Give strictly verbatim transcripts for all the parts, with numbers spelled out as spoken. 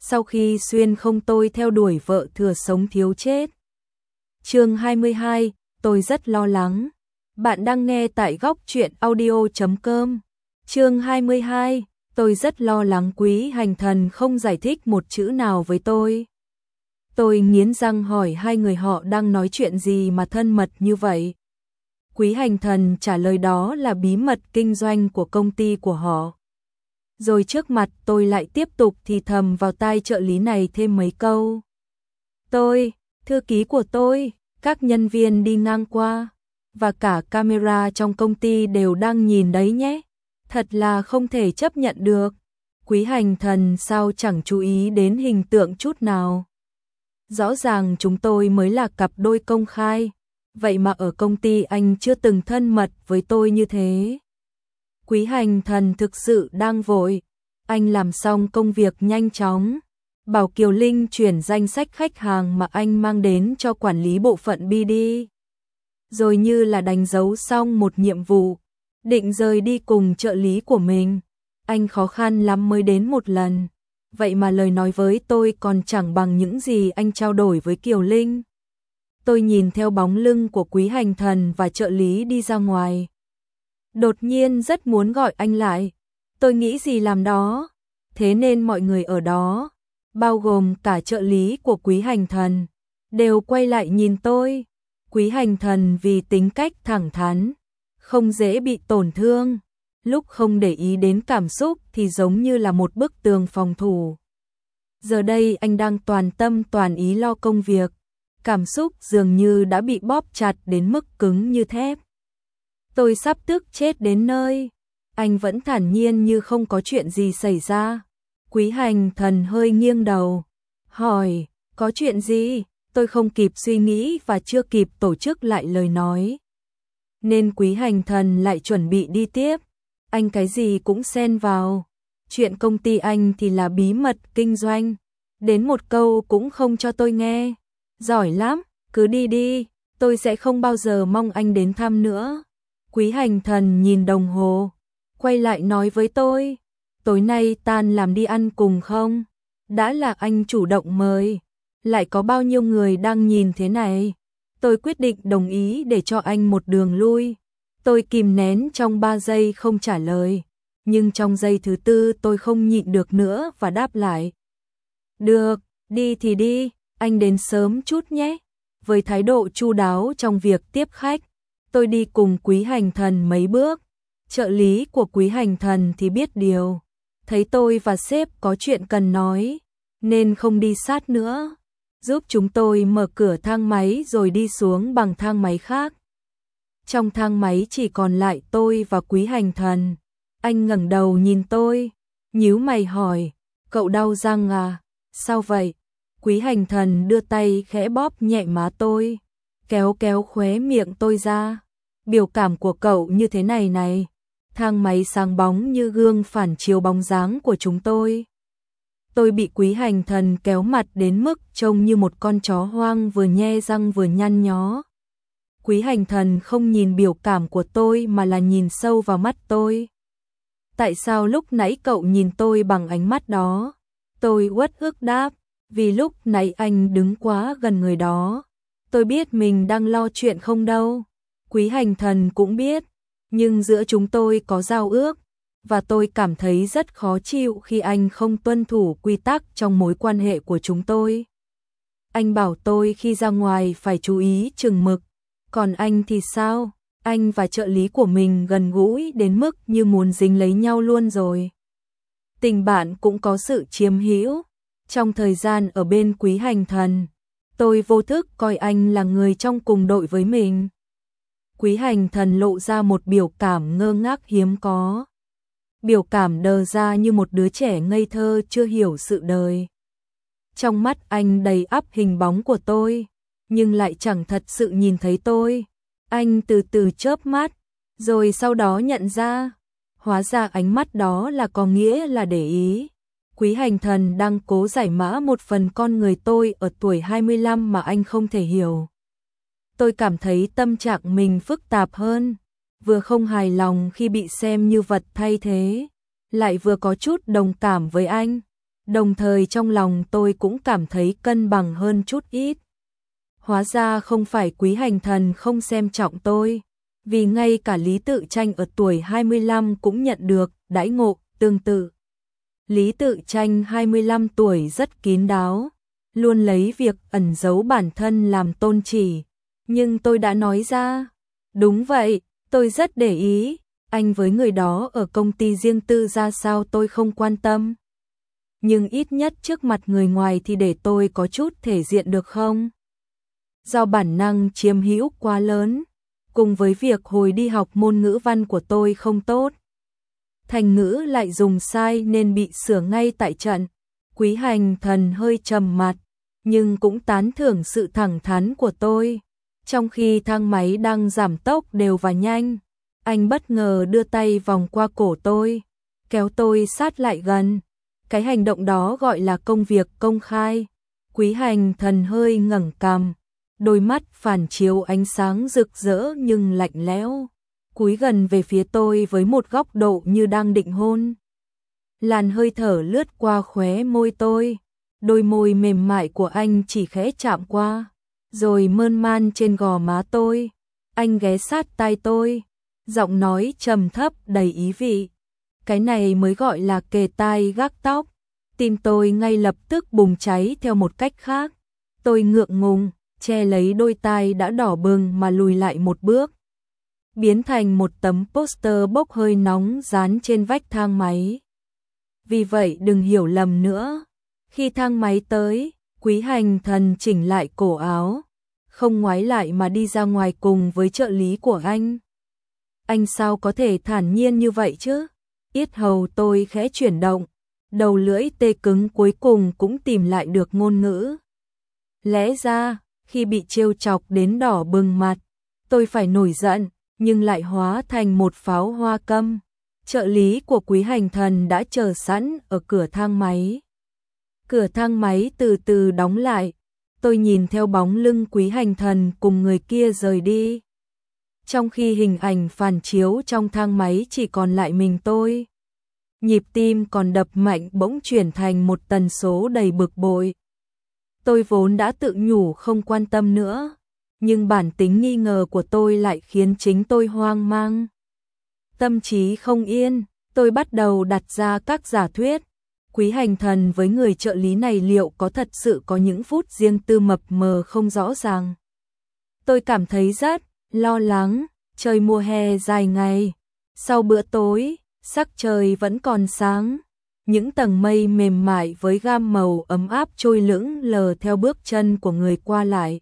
sau khi xuyên không tôi theo đuổi vợ thừa sống thiếu chết. Chương hai mươi hai, tôi rất lo lắng. Bạn đang nghe tại góc truyện audio chấm com. Chương hai mươi hai, tôi rất lo lắng. Quý Hành Thần không giải thích một chữ nào với tôi. Tôi nghiến răng hỏi hai người họ đang nói chuyện gì mà thân mật như vậy. Quý Hành Thần trả lời đó là bí mật kinh doanh của công ty của họ. Rồi trước mặt tôi lại tiếp tục thì thầm vào tai trợ lý này thêm mấy câu. Tôi, thư ký của tôi, các nhân viên đi ngang qua, và cả camera trong công ty đều đang nhìn đấy nhé. Thật là không thể chấp nhận được. Quý Hành Thần sao chẳng chú ý đến hình tượng chút nào. Rõ ràng chúng tôi mới là cặp đôi công khai, vậy mà ở công ty anh chưa từng thân mật với tôi như thế. Quý Hành Thần thực sự đang vội. Anh làm xong công việc nhanh chóng, bảo Kiều Linh chuyển danh sách khách hàng mà anh mang đến cho quản lý bộ phận bê đê. Rồi như là đánh dấu xong một nhiệm vụ, định rời đi cùng trợ lý của mình. Anh khó khăn lắm mới đến một lần, vậy mà lời nói với tôi còn chẳng bằng những gì anh trao đổi với Kiều Linh. Tôi nhìn theo bóng lưng của Quý Hành Thần và trợ lý đi ra ngoài. Đột nhiên rất muốn gọi anh lại. Tôi nghĩ gì làm đó. Thế nên mọi người ở đó, bao gồm cả trợ lý của Quý Hành Thần, đều quay lại nhìn tôi. Quý Hành Thần vì tính cách thẳng thắn, không dễ bị tổn thương, lúc không để ý đến cảm xúc thì giống như là một bức tường phòng thủ. Giờ đây anh đang toàn tâm toàn ý lo công việc, cảm xúc dường như đã bị bóp chặt đến mức cứng như thép. Tôi sắp tức chết đến nơi, anh vẫn thản nhiên như không có chuyện gì xảy ra. Quý Hành Thần hơi nghiêng đầu, hỏi, có chuyện gì? Tôi không kịp suy nghĩ và chưa kịp tổ chức lại lời nói. Nên Quý Hành Thần lại chuẩn bị đi tiếp. Anh cái gì cũng xen vào. Chuyện công ty anh thì là bí mật kinh doanh. Đến một câu cũng không cho tôi nghe. Giỏi lắm, cứ đi đi, tôi sẽ không bao giờ mong anh đến thăm nữa. Quý Hành Thần nhìn đồng hồ, quay lại nói với tôi, tối nay tan làm đi ăn cùng không? Đã là anh chủ động mời, lại có bao nhiêu người đang nhìn thế này? Tôi quyết định đồng ý để cho anh một đường lui. Tôi kìm nén trong ba giây không trả lời, nhưng trong giây thứ tư tôi không nhịn được nữa và đáp lại. Được, đi thì đi, anh đến sớm chút nhé. Với thái độ chu đáo trong việc tiếp khách, tôi đi cùng Quý Hành Thần mấy bước. Trợ lý của Quý Hành Thần thì biết điều, thấy tôi và sếp có chuyện cần nói, nên không đi sát nữa, giúp chúng tôi mở cửa thang máy rồi đi xuống bằng thang máy khác. Trong thang máy chỉ còn lại tôi và Quý Hành Thần. Anh ngẩng đầu nhìn tôi, nhíu mày hỏi, cậu đau răng à? Sao vậy? Quý Hành Thần đưa tay khẽ bóp nhẹ má tôi, kéo kéo khóe miệng tôi ra. Biểu cảm của cậu như thế này này. Thang máy sáng bóng như gương phản chiếu bóng dáng của chúng tôi. Tôi bị Quý Hành Thần kéo mặt đến mức trông như một con chó hoang vừa nhe răng vừa nhăn nhó. Quý Hành Thần không nhìn biểu cảm của tôi mà là nhìn sâu vào mắt tôi. Tại sao lúc nãy cậu nhìn tôi bằng ánh mắt đó? Tôi uất ức đáp, vì lúc nãy anh đứng quá gần người đó. Tôi biết mình đang lo chuyện không đâu. Quý Hành Thần cũng biết, nhưng giữa chúng tôi có giao ước, và tôi cảm thấy rất khó chịu khi anh không tuân thủ quy tắc trong mối quan hệ của chúng tôi. Anh bảo tôi khi ra ngoài phải chú ý chừng mực, còn anh thì sao? Anh và trợ lý của mình gần gũi đến mức như muốn dính lấy nhau luôn rồi. Tình bạn cũng có sự chiếm hữu. Trong thời gian ở bên Quý Hành Thần, tôi vô thức coi anh là người trong cùng đội với mình. Quý Hành Thần lộ ra một biểu cảm ngơ ngác hiếm có. Biểu cảm đờ ra như một đứa trẻ ngây thơ chưa hiểu sự đời. Trong mắt anh đầy ắp hình bóng của tôi, nhưng lại chẳng thật sự nhìn thấy tôi. Anh từ từ chớp mắt, rồi sau đó nhận ra, hóa ra ánh mắt đó là có nghĩa là để ý. Quý Hành Thần đang cố giải mã một phần con người tôi ở tuổi hai mươi lăm mà anh không thể hiểu. Tôi cảm thấy tâm trạng mình phức tạp hơn, vừa không hài lòng khi bị xem như vật thay thế, lại vừa có chút đồng cảm với anh. Đồng thời trong lòng tôi cũng cảm thấy cân bằng hơn chút ít. Hóa ra không phải Quý Hành Thần không xem trọng tôi, vì ngay cả Lý Tự Tranh ở tuổi hai mươi lăm cũng nhận được đãi ngộ tương tự. Lý Tự Tranh hai mươi lăm tuổi rất kín đáo, luôn lấy việc ẩn giấu bản thân làm tôn chỉ, nhưng tôi đã nói ra. Đúng vậy, tôi rất để ý, anh với người đó ở công ty riêng tư ra sao tôi không quan tâm. Nhưng ít nhất trước mặt người ngoài thì để tôi có chút thể diện được không? Do bản năng chiếm hữu quá lớn, cùng với việc hồi đi học môn ngữ văn của tôi không tốt, thành ngữ lại dùng sai nên bị sửa ngay tại trận. Quý Hành Thần hơi trầm mặt, nhưng cũng tán thưởng sự thẳng thắn của tôi. Trong khi thang máy đang giảm tốc đều và nhanh, anh bất ngờ đưa tay vòng qua cổ tôi, kéo tôi sát lại gần. Cái hành động đó gọi là công việc công khai. Quý Hành Thần hơi ngẩng cằm, đôi mắt phản chiếu ánh sáng rực rỡ nhưng lạnh lẽo, cúi gần về phía tôi với một góc độ như đang định hôn. Làn hơi thở lướt qua khóe môi tôi, đôi môi mềm mại của anh chỉ khẽ chạm qua, rồi mơn man trên gò má tôi. Anh ghé sát tai tôi, giọng nói trầm thấp đầy ý vị. Cái này mới gọi là kề tai gác tóc. Tim tôi ngay lập tức bùng cháy theo một cách khác. Tôi ngượng ngùng, che lấy đôi tai đã đỏ bừng mà lùi lại một bước, biến thành một tấm poster bốc hơi nóng dán trên vách thang máy. Vì vậy đừng hiểu lầm nữa. Khi thang máy tới, Quý Hành Thần chỉnh lại cổ áo, không ngoái lại mà đi ra ngoài cùng với trợ lý của anh. Anh sao có thể thản nhiên như vậy chứ? Yết hầu tôi khẽ chuyển động, đầu lưỡi tê cứng cuối cùng cũng tìm lại được ngôn ngữ. Lẽ ra, khi bị trêu chọc đến đỏ bừng mặt, tôi phải nổi giận, nhưng lại hóa thành một pháo hoa câm. Trợ lý của Quý Hành Thần đã chờ sẵn ở cửa thang máy. Cửa thang máy từ từ đóng lại, tôi nhìn theo bóng lưng Quý Hành Thần cùng người kia rời đi. Trong khi hình ảnh phản chiếu trong thang máy chỉ còn lại mình tôi. Nhịp tim còn đập mạnh bỗng chuyển thành một tần số đầy bực bội. Tôi vốn đã tự nhủ không quan tâm nữa, nhưng bản tính nghi ngờ của tôi lại khiến chính tôi hoang mang. Tâm trí không yên, tôi bắt đầu đặt ra các giả thuyết. Quý Hành Thần với người trợ lý này liệu có thật sự có những phút riêng tư mập mờ không rõ ràng? Tôi cảm thấy rất lo lắng. Trời mùa hè dài ngày, sau bữa tối, sắc trời vẫn còn sáng. Những tầng mây mềm mại với gam màu ấm áp trôi lững lờ theo bước chân của người qua lại.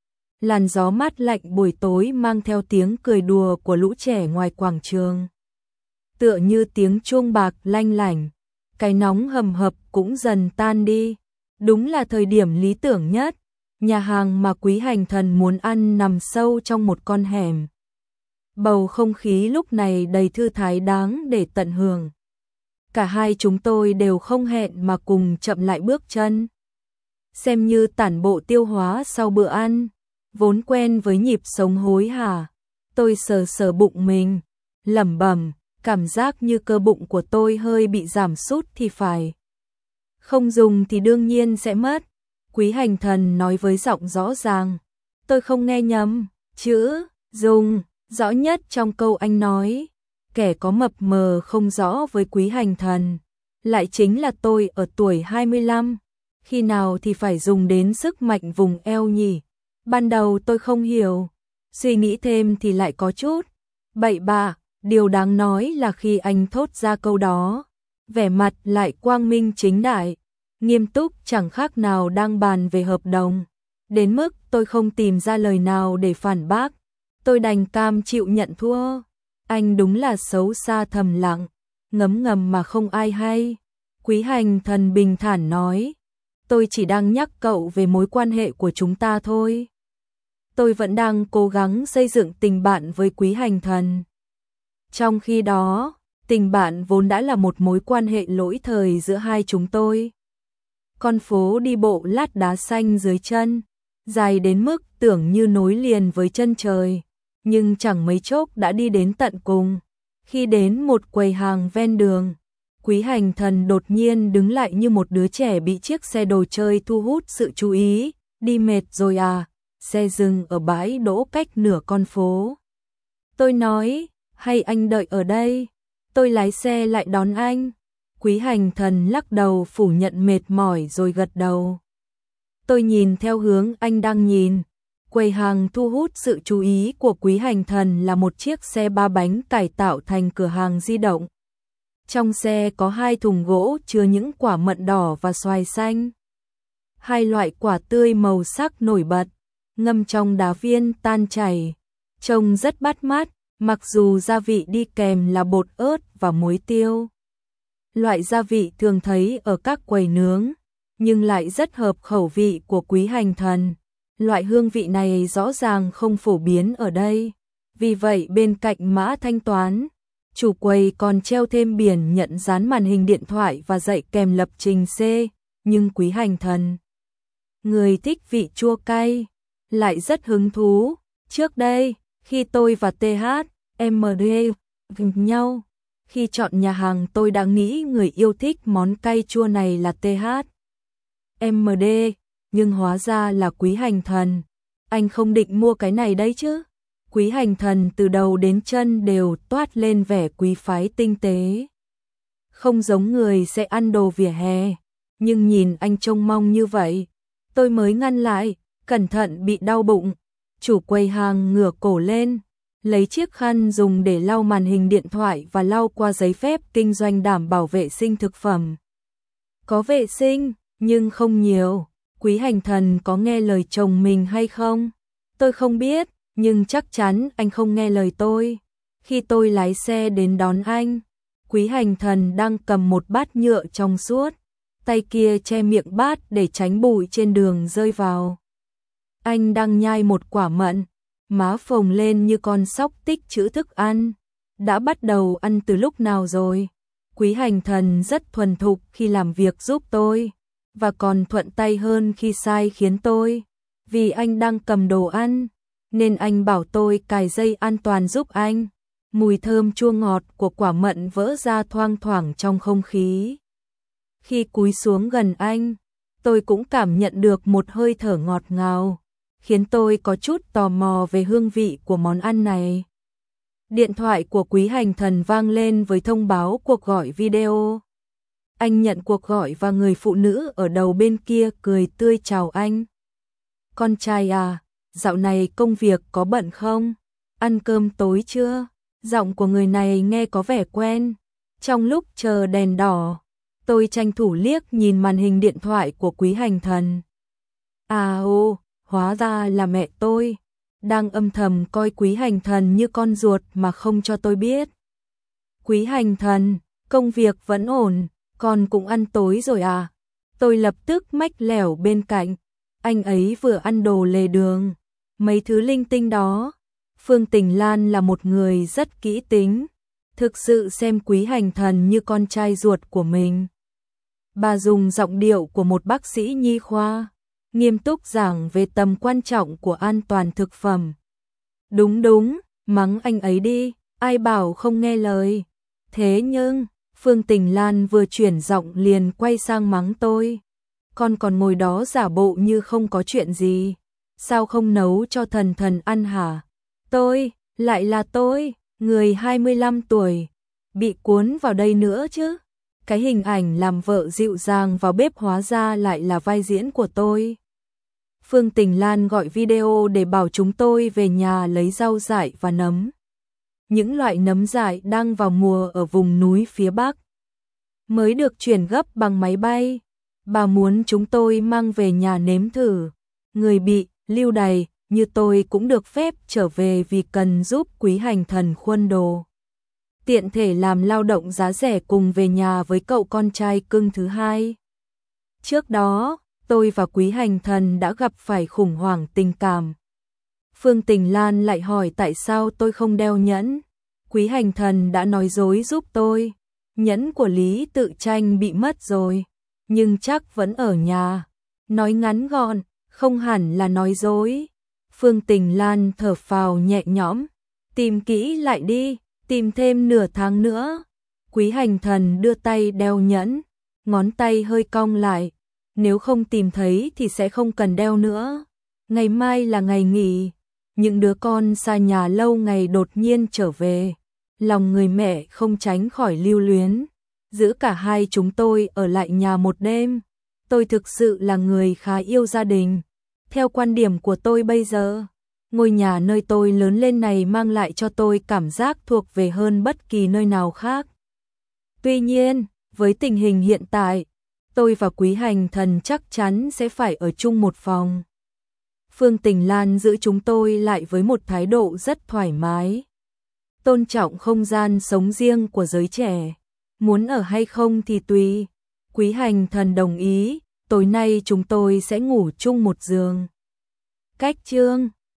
Làn gió mát lạnh buổi tối mang theo tiếng cười đùa của lũ trẻ ngoài quảng trường. Tựa như tiếng chuông bạc lanh lảnh, cái nóng hầm hập cũng dần tan đi. Đúng là thời điểm lý tưởng nhất. Nhà hàng mà Quý Hành Thần muốn ăn nằm sâu trong một con hẻm. Bầu không khí lúc này đầy thư thái đáng để tận hưởng. Cả hai chúng tôi đều không hẹn mà cùng chậm lại bước chân. Xem như tản bộ tiêu hóa sau bữa ăn, vốn quen với nhịp sống hối hả. Tôi sờ sờ bụng mình, lẩm bẩm, cảm giác như cơ bụng của tôi hơi bị giảm sút thì phải. Không dùng thì đương nhiên sẽ mất. Quý Hành Thần nói với giọng rõ ràng. Tôi không nghe nhầm, chữ dùng rõ nhất trong câu anh nói. Kẻ có mập mờ không rõ với Quý Hành Thần lại chính là tôi ở tuổi hai mươi lăm. Khi nào thì phải dùng đến sức mạnh vùng eo nhỉ? Ban đầu tôi không hiểu, suy nghĩ thêm thì lại có chút bậy bạ. Điều đáng nói là khi anh thốt ra câu đó, vẻ mặt lại quang minh chính đại, nghiêm túc chẳng khác nào đang bàn về hợp đồng. Đến mức tôi không tìm ra lời nào để phản bác, tôi đành cam chịu nhận thua. Anh đúng là xấu xa thầm lặng, ngấm ngầm mà không ai hay. Quý Hành Thần bình thản nói, tôi chỉ đang nhắc cậu về mối quan hệ của chúng ta thôi. Tôi vẫn đang cố gắng xây dựng tình bạn với Quý Hành Thần. Trong khi đó, tình bạn vốn đã là một mối quan hệ lỗi thời giữa hai chúng tôi. Con phố đi bộ lát đá xanh dưới chân, dài đến mức tưởng như nối liền với chân trời, nhưng chẳng mấy chốc đã đi đến tận cùng. Khi đến một quầy hàng ven đường, Quý Hành Thần đột nhiên đứng lại như một đứa trẻ bị chiếc xe đồ chơi thu hút sự chú ý. Đi mệt rồi à? Xe dừng ở bãi đỗ cách nửa con phố. Tôi nói, hay anh đợi ở đây, tôi lái xe lại đón anh. Quý Hành Thần lắc đầu phủ nhận mệt mỏi rồi gật đầu. Tôi nhìn theo hướng anh đang nhìn. Quầy hàng thu hút sự chú ý của Quý Hành Thần là một chiếc xe ba bánh cải tạo thành cửa hàng di động. Trong xe có hai thùng gỗ chứa những quả mận đỏ và xoài xanh. Hai loại quả tươi màu sắc nổi bật, ngâm trong đá viên tan chảy, trông rất bắt mắt, mặc dù gia vị đi kèm là bột ớt và muối tiêu. Loại gia vị thường thấy ở các quầy nướng, nhưng lại rất hợp khẩu vị của Quý Hành Thần. Loại hương vị này rõ ràng không phổ biến ở đây. Vì vậy bên cạnh mã thanh toán, chủ quầy còn treo thêm biển nhận dán màn hình điện thoại và dạy kèm lập trình C. Nhưng Quý Hành Thần, người thích vị chua cay, lại rất hứng thú. Trước đây, khi tôi và tê hát em đê gặp nhau, khi chọn nhà hàng tôi đã nghĩ người yêu thích món cay chua này là tê hát em đê, nhưng hóa ra là Quý Hành Thần. Anh không định mua cái này đấy chứ? Quý Hành Thần từ đầu đến chân đều toát lên vẻ quý phái tinh tế. Không giống người sẽ ăn đồ vỉa hè, nhưng nhìn anh trông mong như vậy, tôi mới ngăn lại, cẩn thận bị đau bụng. Chủ quầy hàng ngửa cổ lên, lấy chiếc khăn dùng để lau màn hình điện thoại và lau qua giấy phép kinh doanh đảm bảo vệ sinh thực phẩm. Có vệ sinh, nhưng không nhiều. Quý Hành Thần có nghe lời chồng mình hay không? Tôi không biết, nhưng chắc chắn anh không nghe lời tôi. Khi tôi lái xe đến đón anh, Quý Hành Thần đang cầm một bát nhựa trong suốt, tay kia che miệng bát để tránh bụi trên đường rơi vào. Anh đang nhai một quả mận, má phồng lên như con sóc tích trữ thức ăn. Đã bắt đầu ăn từ lúc nào rồi? Quý Hành Thần rất thuần thục khi làm việc giúp tôi, và còn thuận tay hơn khi sai khiến tôi. Vì anh đang cầm đồ ăn, nên anh bảo tôi cài dây an toàn giúp anh. Mùi thơm chua ngọt của quả mận vỡ ra thoang thoảng trong không khí. Khi cúi xuống gần anh, tôi cũng cảm nhận được một hơi thở ngọt ngào, khiến tôi có chút tò mò về hương vị của món ăn này. Điện thoại của Quý Hành Thần vang lên với thông báo cuộc gọi video. Anh nhận cuộc gọi và người phụ nữ ở đầu bên kia cười tươi chào anh. Con trai à, dạo này công việc có bận không? Ăn cơm tối chưa? Giọng của người này nghe có vẻ quen. Trong lúc chờ đèn đỏ, tôi tranh thủ liếc nhìn màn hình điện thoại của Quý Hành Thần. À ô, hóa ra là mẹ tôi, đang âm thầm coi Quý Hành Thần như con ruột mà không cho tôi biết. Quý Hành Thần, công việc vẫn ổn, con cũng ăn tối rồi à? Tôi lập tức mách lẻo bên cạnh. Anh ấy vừa ăn đồ lề đường, mấy thứ linh tinh đó. Phương Tình Lan là một người rất kỹ tính, thực sự xem Quý Hành Thần như con trai ruột của mình. Bà dùng giọng điệu của một bác sĩ nhi khoa, nghiêm túc giảng về tầm quan trọng của an toàn thực phẩm. Đúng đúng, mắng anh ấy đi, ai bảo không nghe lời. Thế nhưng, Phương Tình Lan vừa chuyển giọng liền quay sang mắng tôi. Con còn ngồi đó giả bộ như không có chuyện gì. Sao không nấu cho Thần Thần ăn hả? Tôi, lại là tôi, người hai mươi lăm tuổi, bị cuốn vào đây nữa chứ. Cái hình ảnh làm vợ dịu dàng vào bếp hóa ra lại là vai diễn của tôi. Phương Tình Lan gọi video để bảo chúng tôi về nhà lấy rau dại và nấm. Những loại nấm dại đang vào mùa ở vùng núi phía Bắc, mới được chuyển gấp bằng máy bay. Bà muốn chúng tôi mang về nhà nếm thử. Người bị lưu đày như tôi cũng được phép trở về vì cần giúp Quý Hành Thần khuân đồ. Tiện thể làm lao động giá rẻ cùng về nhà với cậu con trai cưng thứ hai. Trước đó, tôi và Quý Hành Thần đã gặp phải khủng hoảng tình cảm. Phương Tình Lan lại hỏi tại sao tôi không đeo nhẫn. Quý Hành Thần đã nói dối giúp tôi. Nhẫn của Lý Tự Tranh bị mất rồi, nhưng chắc vẫn ở nhà. Nói ngắn gọn, không hẳn là nói dối. Phương Tình Lan thở phào nhẹ nhõm. Tìm kỹ lại đi, tìm thêm nửa tháng nữa. Quý Hành Thần đưa tay đeo nhẫn, ngón tay hơi cong lại, nếu không tìm thấy thì sẽ không cần đeo nữa. Ngày mai là ngày nghỉ, những đứa con xa nhà lâu ngày đột nhiên trở về, lòng người mẹ không tránh khỏi lưu luyến. Giữ cả hai chúng tôi ở lại nhà một đêm. Tôi thực sự là người khá yêu gia đình. Theo quan điểm của tôi bây giờ, ngôi nhà nơi tôi lớn lên này mang lại cho tôi cảm giác thuộc về hơn bất kỳ nơi nào khác. Tuy nhiên, với tình hình hiện tại, tôi và Quý Hành Thần chắc chắn sẽ phải ở chung một phòng. Phương Tình Lan giữ chúng tôi lại với một thái độ rất thoải mái, tôn trọng không gian sống riêng của giới trẻ. Muốn ở hay không thì tùy. Quý Hành Thần đồng ý, tối nay chúng tôi sẽ ngủ chung một giường. Cách chương